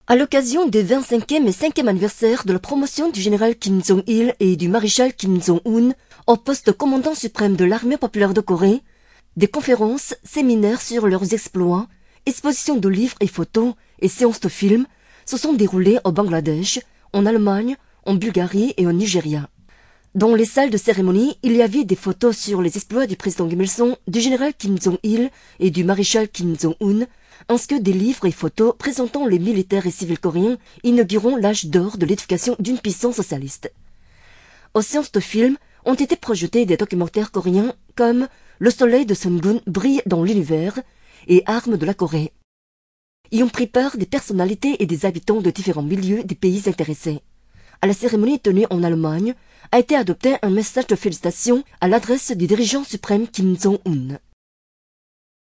À l'occasion des 25e et 5e anniversaires de la promotion du général Kim Jong-il et du maréchal Kim Jong-un au poste commandant suprême de l'armée populaire de Corée, des conférences, séminaires sur leurs exploits, expositions de livres et photos et séances de films se sont déroulées au Bangladesh, en Allemagne, en Bulgarie et au Nigeria. Dans les salles de cérémonie, il y avait des photos sur les exploits du président Kim Il-sung, du général Kim Jong-il et du maréchal Kim Jong-un, ainsi que des livres et photos présentant les militaires et civils coréens inaugurant l'âge d'or de l'éducation d'une puissance socialiste. Aux séances de films ont été projetés des documentaires coréens comme Le soleil de Sungun brille dans l'univers et Armes de la Corée. Y ont pris part des personnalités et des habitants de différents milieux des pays intéressés. À la cérémonie tenue en Allemagne, a été adopté un message de félicitations à l'adresse du dirigeant suprême Kim Jong-un.